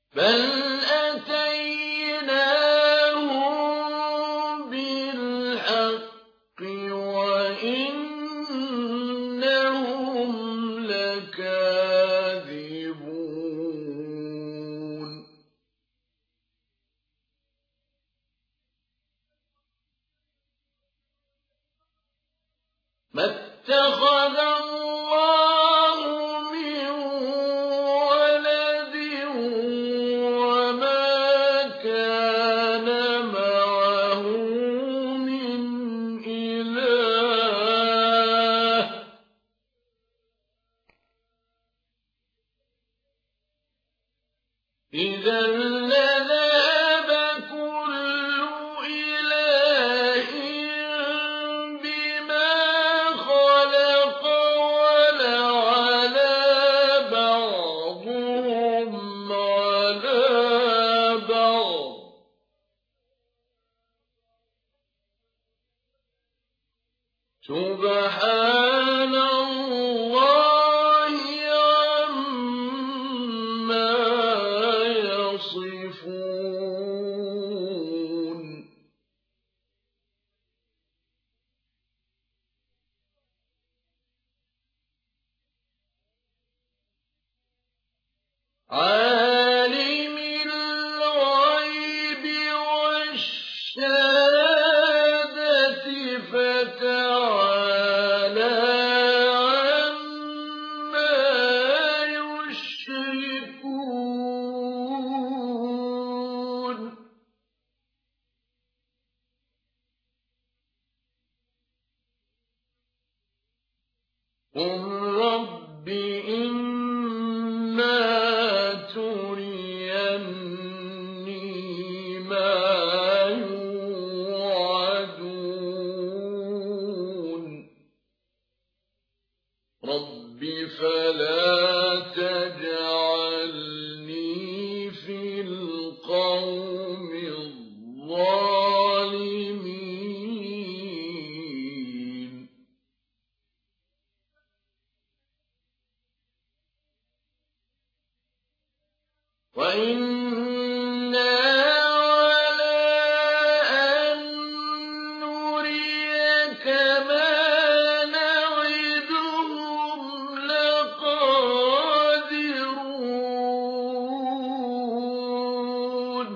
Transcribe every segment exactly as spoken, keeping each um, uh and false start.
بل أتيناهم بالحق وإنهم لكاذبون ما اتخذ الله من ولد وما كان معه من إله إذا لذهب كل إله بما خلق ولعلى بعضهم على بعض سبحان الله عما يصفون عالم الغيب والشهادة فتعالى عما يشركون قل رب إما تريني ما يوعدون رب فلا تجعلني في القوم الظالمين وإنا على أن نريك ما نعدهم لقادرون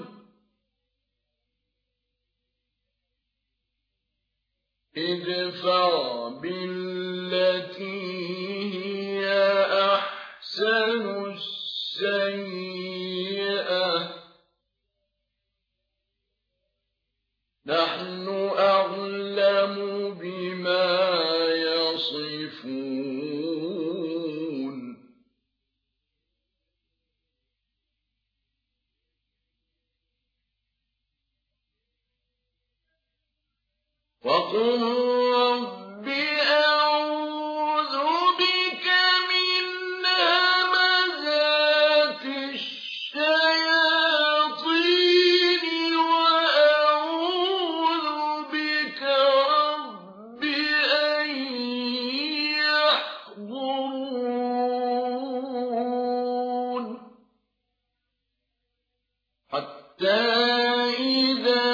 ادفع بالتي هي أحسن السيئة نحن أعلم بما يصفون وقل رب أعوذ بك من همزات الشياطين وأعوذ بك رب أن يحضرون حتى إذا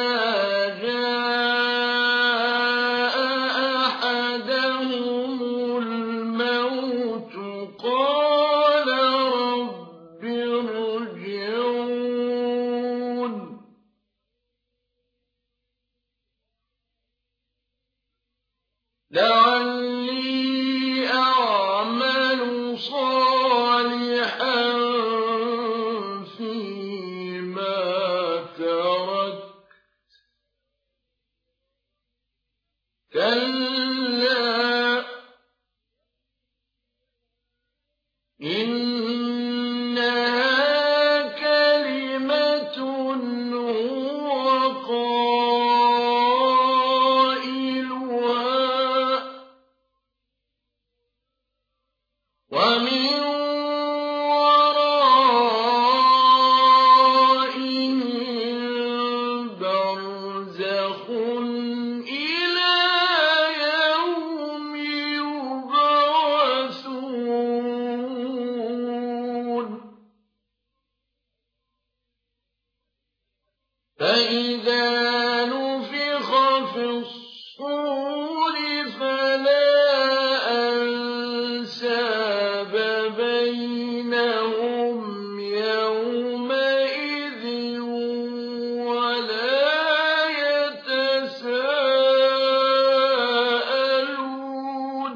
جاء أحدهم الموت قال رب ارجعون لعلي أعمل صالحا فيما تركت فإذا نفخ في الصور فلا أنساب بينهم يومئذ ولا يتساءلون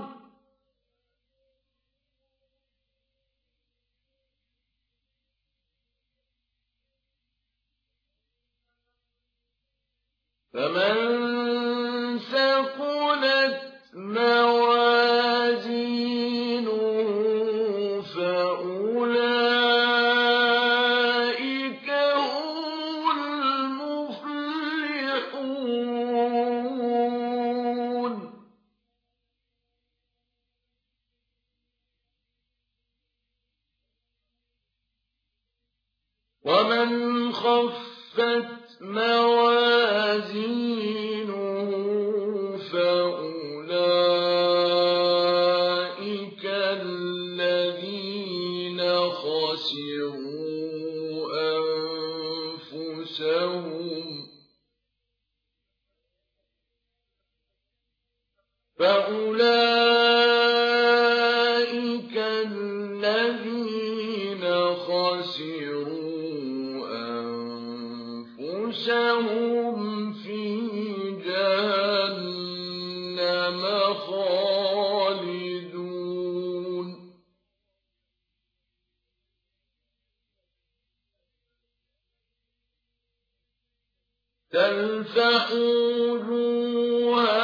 فمن ثقلت موازينه فأولئك هم المفلحون ومن خفت موازينه فأولئك الذين خسروا أنفسهم فأولئك الذين خسروا أنفسهم في جهنم خالدون تلفح وجوههم